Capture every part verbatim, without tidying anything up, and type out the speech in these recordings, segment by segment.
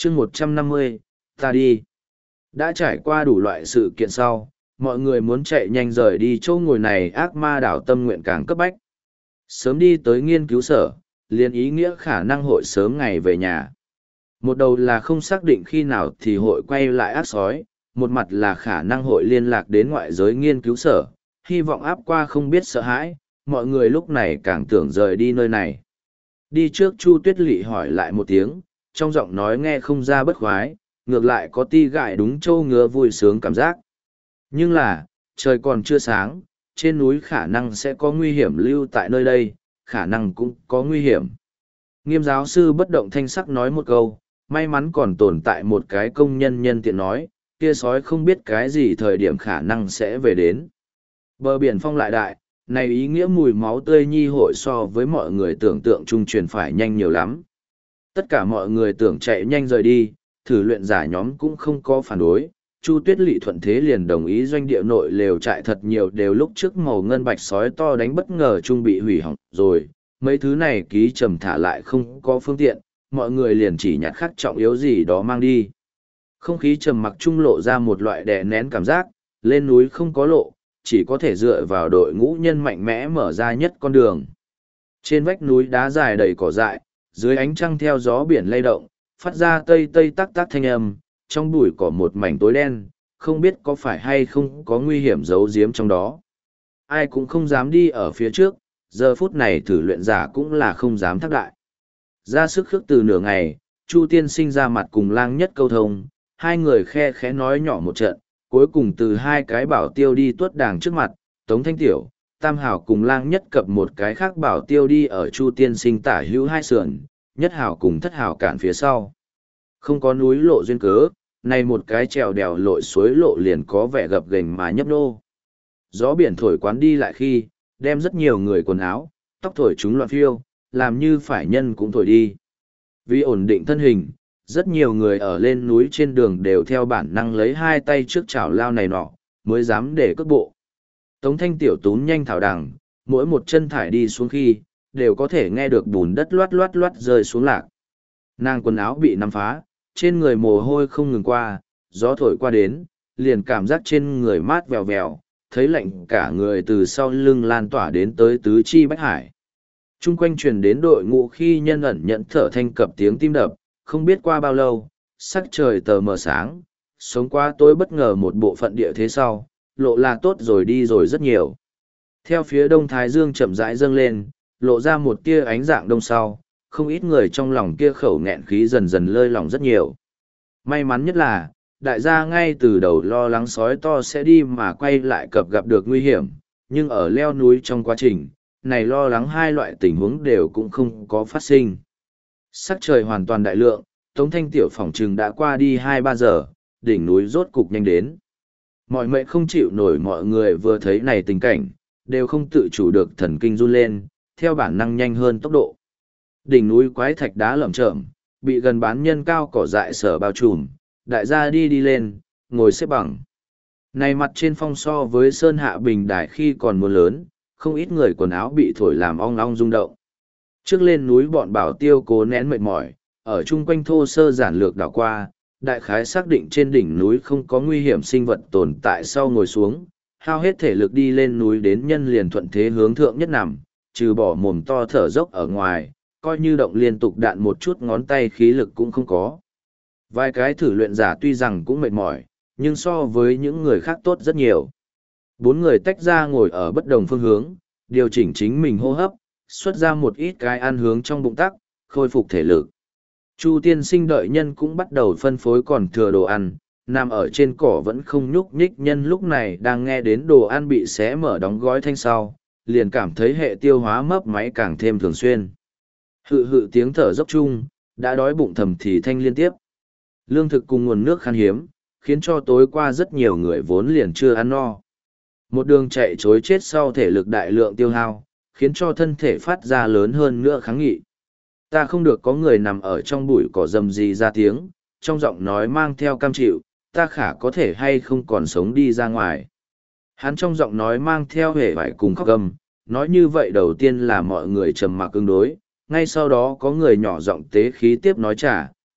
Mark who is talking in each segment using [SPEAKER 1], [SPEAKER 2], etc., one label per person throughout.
[SPEAKER 1] chương một trăm năm mươi, ta đi. Đã trải qua đủ loại sự kiện sau, mọi người muốn chạy nhanh rời đi chỗ ngồi này, ác ma đảo tâm nguyện càng cấp bách. Sớm đi tới nghiên cứu sở, liền ý nghĩa khả năng hội sớm ngày về nhà. Một đầu là không xác định khi nào thì hội quay lại ác sói, một mặt là khả năng hội liên lạc đến ngoại giới nghiên cứu sở, hy vọng áp qua không biết sợ hãi, mọi người lúc này càng tưởng rời đi nơi này. Đi trước Chu Tuyết Lị hỏi lại một tiếng, trong giọng nói nghe không ra bất khoái, ngược lại có ti gại đúng châu ngứa vui sướng cảm giác. Nhưng là, trời còn chưa sáng, trên núi khả năng sẽ có nguy hiểm lưu tại nơi đây, khả năng cũng có nguy hiểm. Nghiêm giáo sư bất động thanh sắc nói một câu, may mắn còn tồn tại một cái công nhân nhân tiện nói, kia sói không biết cái gì thời điểm khả năng sẽ về đến. Bờ biển phong lại đại, này ý nghĩa mùi máu tươi nhi hội so với mọi người tưởng tượng trung truyền phải nhanh nhiều lắm. Tất cả mọi người tưởng chạy nhanh rời đi, thử luyện giả nhóm cũng không có phản đối. Chu Tuyết Lị thuận thế liền đồng ý doanh địa nội lều trại thật nhiều đều lúc trước màu ngân bạch sói to đánh bất ngờ trung bị hủy hỏng rồi. Mấy thứ này ký trầm thả lại không có phương tiện, mọi người liền chỉ nhặt khắc trọng yếu gì đó mang đi. Không khí trầm mặc trung lộ ra một loại đè nén cảm giác, lên núi không có lộ, chỉ có thể dựa vào đội ngũ nhân mạnh mẽ mở ra nhất con đường. Trên vách núi đá dài đầy cỏ dại, dưới ánh trăng theo gió biển lay động, phát ra tây tây tắc tắc thanh âm, trong bụi cỏ một mảnh tối đen, không biết có phải hay không có nguy hiểm giấu giếm trong đó. Ai cũng không dám đi ở phía trước, giờ phút này thử luyện giả cũng là không dám thác đại. Ra sức khước từ nửa ngày, Chu Tiên Sinh ra mặt cùng Lang Nhất câu thông, hai người khe khẽ nói nhỏ một trận, cuối cùng từ hai cái bảo tiêu đi tuốt đàng trước mặt, Tống Thanh Tiểu, Tam Hảo cùng Lang Nhất cập một cái khác bảo tiêu đi ở Chu Tiên Sinh tả hữu hai sườn, Nhất Hảo cùng Thất Hảo cản phía sau. Không có núi lộ duyên cớ, này một cái trèo đèo lội suối lộ liền có vẻ gập ghềnh mà nhấp nô. Gió biển thổi quán đi lại khi, đem rất nhiều người quần áo, tóc thổi chúng loạn phiêu, làm như phải nhân cũng thổi đi. Vì ổn định thân hình, rất nhiều người ở lên núi trên đường đều theo bản năng lấy hai tay trước chảo lao này nọ, mới dám để cất bộ. Tống Thanh Tiểu tún nhanh thảo đằng, mỗi một chân thải đi xuống khi, đều có thể nghe được bùn đất loát loát loát rơi xuống lạc. Nàng quần áo bị nắm phá, trên người mồ hôi không ngừng qua, gió thổi qua đến, liền cảm giác trên người mát vèo vèo, thấy lạnh cả người từ sau lưng lan tỏa đến tới tứ chi bách hải. Trung quanh truyền đến đội ngũ khi nhân ẩn nhận thở thanh cập tiếng tim đập, không biết qua bao lâu, sắc trời tờ mờ sáng, sống qua tối bất ngờ một bộ phận địa thế sau, lộ là tốt rồi đi rồi rất nhiều. Theo phía đông thái dương chậm rãi dâng lên, lộ ra một tia ánh dạng đông sau, không ít người trong lòng kia khẩu nghẹn khí dần dần lơi lỏng rất nhiều. May mắn nhất là, đại gia ngay từ đầu lo lắng sói to sẽ đi mà quay lại cập gặp được nguy hiểm, nhưng ở leo núi trong quá trình, này lo lắng hai loại tình huống đều cũng không có phát sinh. Sắc trời hoàn toàn đại lượng, Tống Thanh Tiểu phỏng trừng đã qua đi hai ba giờ, đỉnh núi rốt cục nhanh đến. Mọi mệnh không chịu nổi, mọi người vừa thấy này tình cảnh, đều không tự chủ được thần kinh run lên, theo bản năng nhanh hơn tốc độ. Đỉnh núi quái thạch đá lởm chởm, bị gần bán nhân cao cỏ dại sở bao trùm, đại gia đi đi lên, ngồi xếp bằng. Này mặt trên phong so với sơn hạ bình đài khi còn mưa lớn, không ít người quần áo bị thổi làm ong ong rung động. Trước lên núi bọn bảo tiêu cố nén mệt mỏi, ở chung quanh thô sơ giản lược đảo qua, đại khái xác định trên đỉnh núi không có nguy hiểm sinh vật tồn tại sau ngồi xuống, hao hết thể lực đi lên núi đến nhân liền thuận thế hướng thượng nhất nằm, trừ bỏ mồm to thở dốc ở ngoài, coi như động liên tục đạn một chút ngón tay khí lực cũng không có. Vài cái thử luyện giả tuy rằng cũng mệt mỏi, nhưng so với những người khác tốt rất nhiều. Bốn người tách ra ngồi ở bất đồng phương hướng, điều chỉnh chính mình hô hấp, xuất ra một ít cái ăn hướng trong bụng tắc, khôi phục thể lực. Chu Tiên Sinh đợi nhân cũng bắt đầu phân phối còn thừa đồ ăn, nằm ở trên cỏ vẫn không nhúc nhích nhân lúc này đang nghe đến đồ ăn bị xé mở đóng gói thanh sau, liền cảm thấy hệ tiêu hóa mấp máy càng thêm thường xuyên. Hự hự tiếng thở dốc chung, đã đói bụng thầm thì thanh liên tiếp. Lương thực cùng nguồn nước khan hiếm, khiến cho tối qua rất nhiều người vốn liền chưa ăn no. Một đường chạy chối chết sau thể lực đại lượng tiêu hao, khiến cho thân thể phát ra lớn hơn nữa kháng nghị. Ta không được có người nằm ở trong bụi cỏ rầm rì ra tiếng, trong giọng nói mang theo cam chịu, ta khả có thể hay không còn sống đi ra ngoài. Hắn trong giọng nói mang theo hề vải cùng khóc gầm, nói như vậy đầu tiên là mọi người trầm mặc ứng đối, ngay sau đó có người nhỏ giọng tế khí tiếp nói trả,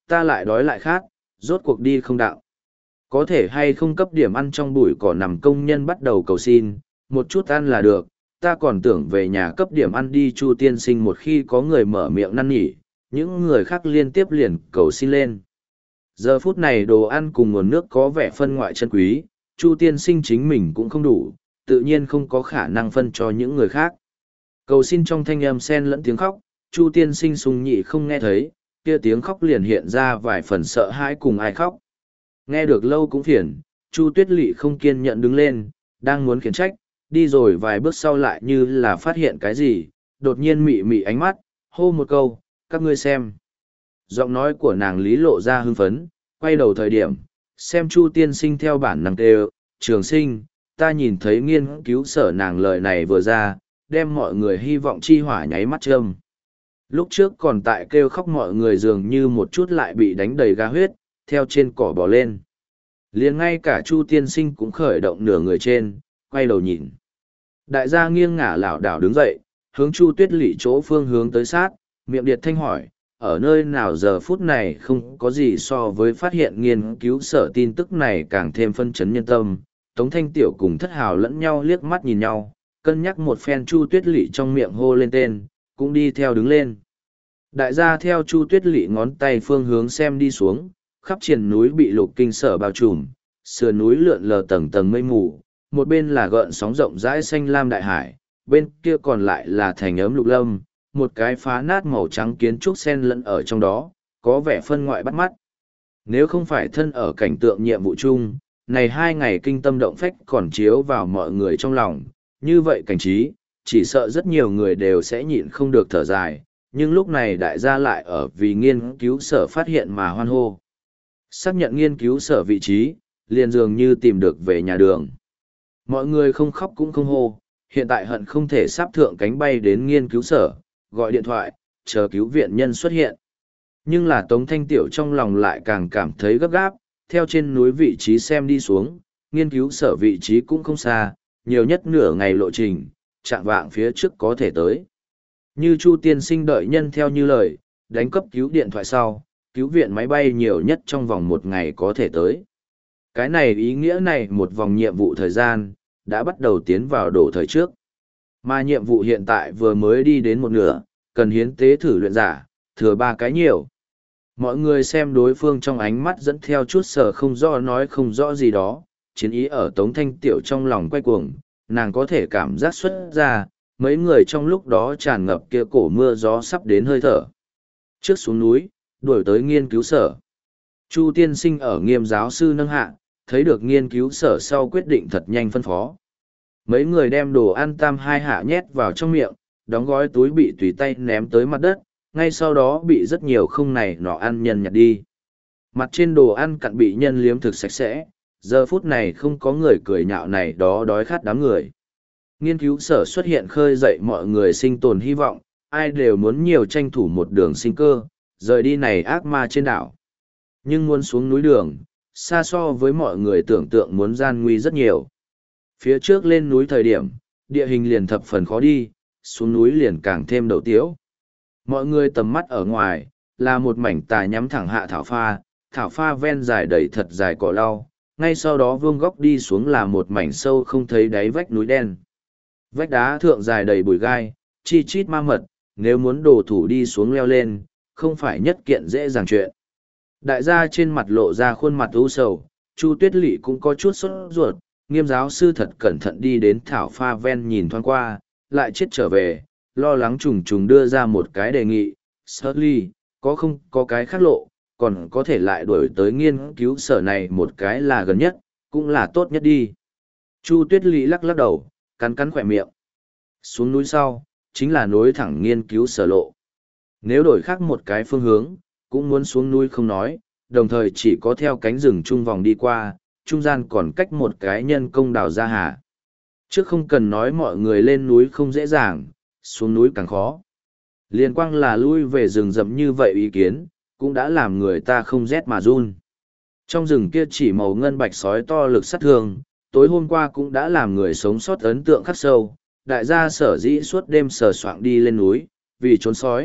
[SPEAKER 1] ta lại đói lại khát, rốt cuộc đi không đạo. Có thể hay không cấp điểm ăn trong bụi cỏ nằm công nhân bắt đầu cầu xin, một chút ăn là được, ta còn tưởng về nhà cấp điểm ăn đi. Chu tiên sinh một khi có người mở miệng năn nỉ, những người khác liên tiếp liền cầu xin lên. Giờ phút này đồ ăn cùng nguồn nước có vẻ phân ngoại chân quý, Chu tiên sinh chính mình cũng không đủ, tự nhiên không có khả năng phân cho những người khác. Cầu xin trong thanh âm xen lẫn tiếng khóc, Chu tiên sinh sung nhị không nghe thấy, kia tiếng khóc liền hiện ra vài phần sợ hãi cùng ai khóc. Nghe được lâu cũng phiền, Chu Tuyết Lệ không kiên nhẫn đứng lên, đang muốn khiển trách, đi rồi vài bước sau lại như là phát hiện cái gì, đột nhiên mị mị ánh mắt, hô một câu, các ngươi xem. Giọng nói của nàng lý lộ ra hưng phấn, quay đầu thời điểm, xem Chu tiên sinh theo bản năng kêu, trường sinh, ta nhìn thấy nghiên cứu sở nàng lời này vừa ra, đem mọi người hy vọng chi hỏa nháy mắt châm. Lúc trước còn tại kêu khóc mọi người dường như một chút lại bị đánh đầy ga huyết, theo trên cỏ bò lên. Liền ngay cả Chu tiên sinh cũng khởi động nửa người trên, quay đầu nhìn. Đại gia nghiêng ngả lảo đảo đứng dậy, hướng Chu Tuyết Lệ chỗ phương hướng tới sát, miệng điệt thanh hỏi, ở nơi nào giờ phút này không có gì so với phát hiện nghiên cứu sở tin tức này càng thêm phân chấn nhân tâm. Tống Thanh Tiểu cùng Thất Hào lẫn nhau liếc mắt nhìn nhau, cân nhắc một phen Chu Tuyết Lệ trong miệng hô lên tên, cũng đi theo đứng lên. Đại gia theo Chu Tuyết Lệ ngón tay phương hướng xem đi xuống, khắp triền núi bị lục kinh sở bao trùm, sườn núi lượn lờ tầng tầng mây mù, một bên là gợn sóng rộng rãi xanh lam đại hải, bên kia còn lại là thành ấm lục lâm, một cái phá nát màu trắng kiến trúc xen lẫn ở trong đó, có vẻ phân ngoại bắt mắt. Nếu không phải thân ở cảnh tượng nhiệm vụ chung, này hai ngày kinh tâm động phách còn chiếu vào mọi người trong lòng, như vậy cảnh trí, chỉ sợ rất nhiều người đều sẽ nhịn không được thở dài, nhưng lúc này đại gia lại ở vì nghiên cứu sở phát hiện mà hoan hô. Xác nhận nghiên cứu sở vị trí, liền dường như tìm được về nhà đường. Mọi người không khóc cũng không hô, hiện tại hận không thể sắp thượng cánh bay đến nghiên cứu sở, gọi điện thoại, chờ cứu viện nhân xuất hiện. Nhưng là Tống Thanh Tiểu trong lòng lại càng cảm thấy gấp gáp, theo trên núi vị trí xem đi xuống, nghiên cứu sở vị trí cũng không xa, nhiều nhất nửa ngày lộ trình, chạm vạng phía trước có thể tới. Như Chu tiên sinh đợi nhân theo như lời, đánh cấp cứu điện thoại sau, cứu viện máy bay nhiều nhất trong vòng một ngày có thể tới. Cái này ý nghĩa này một vòng nhiệm vụ thời gian, đã bắt đầu tiến vào đổ thời trước. Mà nhiệm vụ hiện tại vừa mới đi đến một nửa, cần hiến tế thử luyện giả, thừa ba cái nhiều. Mọi người xem đối phương trong ánh mắt dẫn theo chút sở không rõ nói không rõ gì đó, chiến ý ở Tống Thanh Tiểu trong lòng quay cuồng, nàng có thể cảm giác xuất ra, mấy người trong lúc đó tràn ngập kia cổ mưa gió sắp đến hơi thở. Trước xuống núi, đuổi tới nghiên cứu sở. Chu tiên sinh ở Nghiêm giáo sư nâng hạ, thấy được nghiên cứu sở sau quyết định thật nhanh phân phó. Mấy người đem đồ ăn tam hai hạ nhét vào trong miệng, đóng gói túi bị tùy tay ném tới mặt đất, ngay sau đó bị rất nhiều không này nọ ăn nhân nhặt đi. Mặt trên đồ ăn cặn bị nhân liếm thực sạch sẽ, giờ phút này không có người cười nhạo này đó đói khát đám người. Nghiên cứu sở xuất hiện khơi dậy mọi người sinh tồn hy vọng, ai đều muốn nhiều tranh thủ một đường sinh cơ, rời đi này ác ma trên đảo. Nhưng muốn xuống núi đường, xa so với mọi người tưởng tượng muốn gian nguy rất nhiều. Phía trước lên núi thời điểm, địa hình liền thập phần khó đi, xuống núi liền càng thêm đầu tiếu. Mọi người tầm mắt ở ngoài, là một mảnh tà nhắm thẳng hạ thảo pha, thảo pha ven dài đầy thật dài cỏ lau, ngay sau đó vương góc đi xuống là một mảnh sâu không thấy đáy vách núi đen. Vách đá thượng dài đầy bụi gai, chi chít ma mật, nếu muốn đổ thủ đi xuống leo lên, không phải nhất kiện dễ dàng chuyện. Đại gia trên mặt lộ ra khuôn mặt u sầu, Chu Tuyết Lệ cũng có chút sốt ruột, Nghiêm giáo sư thật cẩn thận đi đến thảo pha ven nhìn thoáng qua, lại chết trở về, lo lắng trùng trùng đưa ra một cái đề nghị, Shirley, có không có cái khác lộ, còn có thể lại đuổi tới nghiên cứu sở này một cái là gần nhất, cũng là tốt nhất đi. Chu Tuyết Lệ lắc lắc đầu, cắn cắn khỏe miệng. Xuống núi sau, chính là nối thẳng nghiên cứu sở lộ. Nếu đổi khác một cái phương hướng, cũng muốn xuống núi không nói, đồng thời chỉ có theo cánh rừng trung vòng đi qua, trung gian còn cách một cái nhân công đào ra hà. Trước không cần nói mọi người lên núi không dễ dàng, xuống núi càng khó. Liên quang là lui về rừng rậm như vậy ý kiến, cũng đã làm người ta không rét mà run. Trong rừng kia chỉ màu ngân bạch sói to lực sát thương, tối hôm qua cũng đã làm người sống sót ấn tượng khắc sâu, đại gia sở dĩ suốt đêm sờ soạng đi lên núi, vì trốn sói,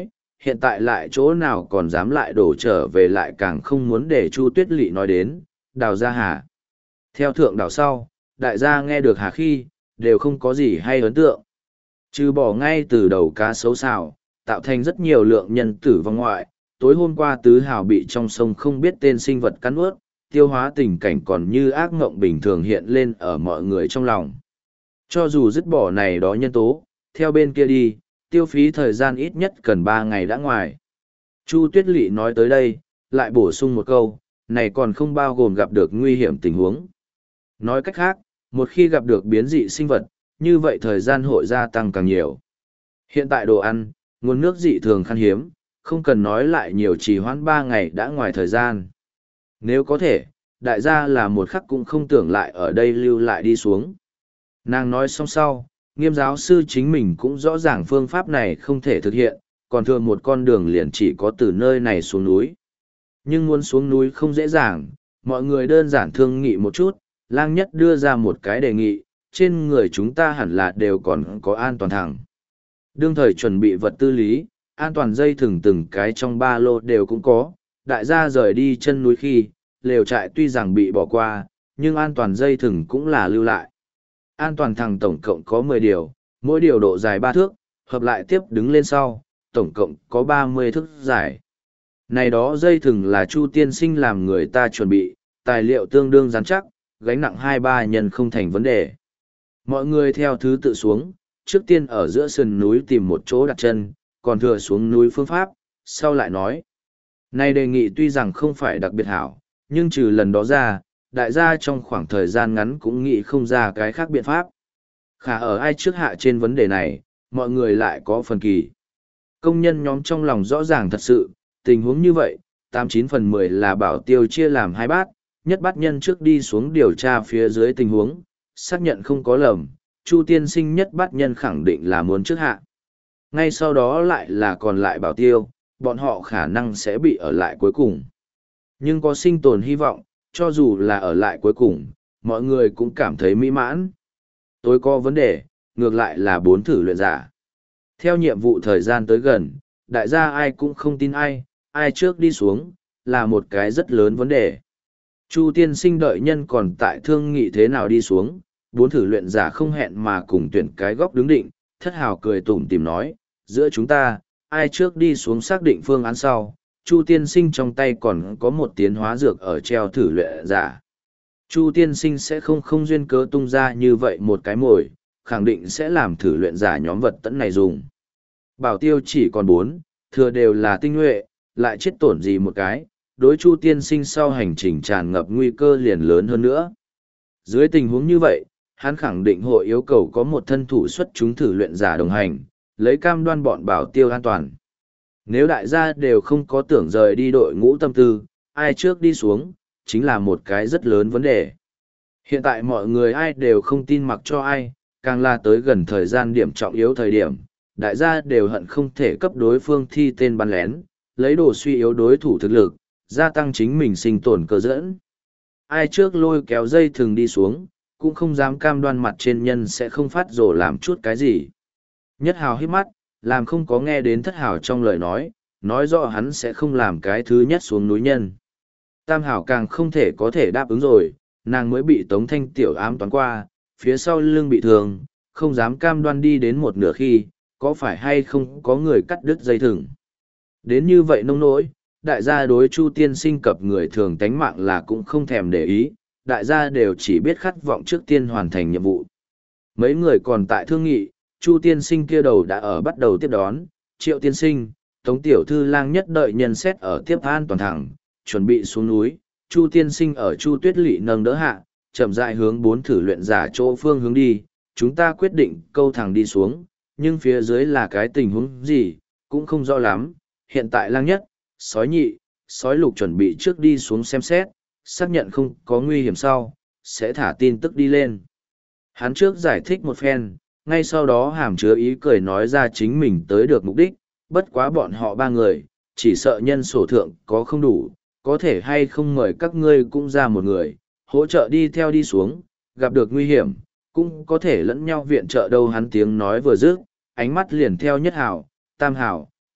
[SPEAKER 1] hiện tại lại chỗ nào còn dám lại đổ trở về, lại càng không muốn để Chu Tuyết Lỵ nói đến, đào ra hà. Theo thượng đảo sau, đại gia nghe được hà khi, đều không có gì hay ấn tượng. Trừ bỏ ngay từ đầu cá sấu xào, tạo thành rất nhiều lượng nhân tử vong ngoại, tối hôm qua tứ hào bị trong sông không biết tên sinh vật cắn ướt, tiêu hóa tình cảnh còn như ác mộng bình thường hiện lên ở mọi người trong lòng. Cho dù dứt bỏ này đó nhân tố, theo bên kia đi, tiêu phí thời gian ít nhất cần ba ngày đã ngoài. Chu Tuyết Lỵ nói tới đây, lại bổ sung một câu, này còn không bao gồm gặp được nguy hiểm tình huống. Nói cách khác, một khi gặp được biến dị sinh vật, như vậy thời gian hội gia tăng càng nhiều. Hiện tại đồ ăn, nguồn nước dị thường khan hiếm, không cần nói lại nhiều, chỉ hoãn ba ngày đã ngoài thời gian. Nếu có thể, đại gia là một khắc cũng không tưởng lại ở đây lưu lại đi xuống. Nàng nói xong sau, Nghiêm giáo sư chính mình cũng rõ ràng phương pháp này không thể thực hiện, còn thừa một con đường liền chỉ có từ nơi này xuống núi. Nhưng muốn xuống núi không dễ dàng, mọi người đơn giản thương nghị một chút, Lang Nhất đưa ra một cái đề nghị, trên người chúng ta hẳn là đều còn có an toàn thẳng. Đương thời chuẩn bị vật tư lý, an toàn dây thừng từng cái trong ba lô đều cũng có, đại gia rời đi chân núi khi, lều trại tuy rằng bị bỏ qua, nhưng an toàn dây thừng cũng là lưu lại. An toàn thằng tổng cộng có mười điều, mỗi điều độ dài ba thước, hợp lại tiếp đứng lên sau, tổng cộng có ba mươi thước dài. Này đó dây thừng là Chu tiên sinh làm người ta chuẩn bị, tài liệu tương đương rắn chắc, gánh nặng hai ba nhân không thành vấn đề. Mọi người theo thứ tự xuống, trước tiên ở giữa sườn núi tìm một chỗ đặt chân, còn thừa xuống núi phương pháp, sau lại nói. Này đề nghị tuy rằng không phải đặc biệt hảo, nhưng trừ lần đó ra, đại gia trong khoảng thời gian ngắn cũng nghĩ không ra cái khác biện pháp. Khả ở ai trước hạ trên vấn đề này, mọi người lại có phần kỳ. Công nhân nhóm trong lòng rõ ràng thật sự, tình huống như vậy, tám chín phần mười là bảo tiêu chia làm hai bát, nhất bát nhân trước đi xuống điều tra phía dưới tình huống, xác nhận không có lầm, Chu tiên sinh nhất bát nhân khẳng định là muốn trước hạ. Ngay sau đó lại là còn lại bảo tiêu, bọn họ khả năng sẽ bị ở lại cuối cùng. Nhưng có sinh tồn hy vọng, cho dù là ở lại cuối cùng, mọi người cũng cảm thấy mỹ mãn. Tôi có vấn đề, ngược lại là bốn thử luyện giả. Theo nhiệm vụ thời gian tới gần, đại gia ai cũng không tin ai, ai trước đi xuống, là một cái rất lớn vấn đề. Chu tiên sinh đợi nhân còn tại thương nghị thế nào đi xuống, bốn thử luyện giả không hẹn mà cùng tuyển cái góc đứng định, thất hào cười tủm tìm nói, giữa chúng ta, ai trước đi xuống xác định phương án sau, Chu tiên sinh trong tay còn có một tiến hóa dược ở treo thử luyện giả. Chu tiên sinh sẽ không không duyên cớ tung ra như vậy một cái mồi, khẳng định sẽ làm thử luyện giả nhóm vật tẫn này dùng. Bảo tiêu chỉ còn bốn, thừa đều là tinh nhuệ, lại chết tổn gì một cái, đối Chu tiên sinh sau hành trình tràn ngập nguy cơ liền lớn hơn nữa. Dưới tình huống như vậy, hắn khẳng định hội yêu cầu có một thân thủ xuất chúng thử luyện giả đồng hành, lấy cam đoan bọn bảo tiêu an toàn. Nếu đại gia đều không có tưởng rời đi đội ngũ tâm tư, ai trước đi xuống, chính là một cái rất lớn vấn đề. Hiện tại mọi người ai đều không tin mặc cho ai, càng là tới gần thời gian điểm trọng yếu thời điểm, đại gia đều hận không thể cấp đối phương thi tên bắn lén, lấy đồ suy yếu đối thủ thực lực, gia tăng chính mình sinh tồn cơ dẫn. Ai trước lôi kéo dây thừng đi xuống, cũng không dám cam đoan mặt trên nhân sẽ không phát rồ làm chút cái gì. Nhất hào hít mắt, làm không có nghe đến thất hào trong lời nói, nói rõ hắn sẽ không làm cái thứ nhất xuống núi nhân. Tam hào càng không thể có thể đáp ứng rồi, nàng mới bị Tống Thanh tiểu ám toán qua, phía sau lưng bị thương, không dám cam đoan đi đến một nửa khi, có phải hay không có người cắt đứt dây thừng. Đến như vậy nông nỗi, đại gia đối Chu tiên sinh cập người thường tánh mạng là cũng không thèm để ý, đại gia đều chỉ biết khát vọng trước tiên hoàn thành nhiệm vụ. Mấy người còn tại thương nghị, Chu tiên sinh kia đầu đã ở bắt đầu tiếp đón, Triệu tiên sinh, Tống tiểu thư Lang Nhất đợi nhân xét ở tiếp an toàn thẳng, chuẩn bị xuống núi, Chu tiên sinh ở Chu Tuyết Lỵ nâng đỡ hạ, chậm rãi hướng bốn thử luyện giả chỗ phương hướng đi, chúng ta quyết định câu thẳng đi xuống, nhưng phía dưới là cái tình huống gì, cũng không rõ lắm, hiện tại Lang Nhất, sói nhị, sói lục chuẩn bị trước đi xuống xem xét, xác nhận không có nguy hiểm sau, sẽ thả tin tức đi lên. Hắn trước giải thích một phen, ngay sau đó hàm chứa ý cười nói ra chính mình tới được mục đích, bất quá bọn họ ba người, chỉ sợ nhân sổ thượng có không đủ, có thể hay không mời các ngươi cũng ra một người, hỗ trợ đi theo đi xuống, gặp được nguy hiểm, cũng có thể lẫn nhau viện trợ đâu. Hắn tiếng nói vừa dứt, ánh mắt liền theo nhất hảo, tam hảo,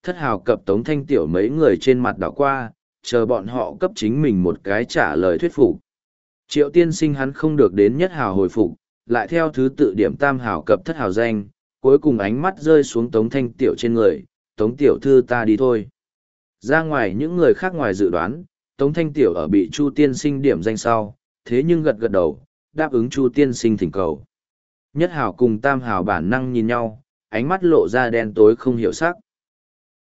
[SPEAKER 1] Thất hào cập Tống Thanh Tiểu mấy người trên mặt đảo qua, chờ bọn họ cấp chính mình một cái trả lời thuyết phục. Triệu tiên sinh hắn không được đến nhất hào hồi phục, lại theo thứ tự điểm tam hào cập thất hào danh, cuối cùng ánh mắt rơi xuống Tống Thanh Tiểu trên người, Tống Tiểu thư ta đi thôi. Ra ngoài những người khác ngoài dự đoán, Tống Thanh Tiểu ở bị Chu tiên sinh điểm danh sau, thế nhưng gật gật đầu, đáp ứng Chu tiên sinh thỉnh cầu. Nhất hào cùng tam hào bản năng nhìn nhau, ánh mắt lộ ra đen tối không hiểu sắc.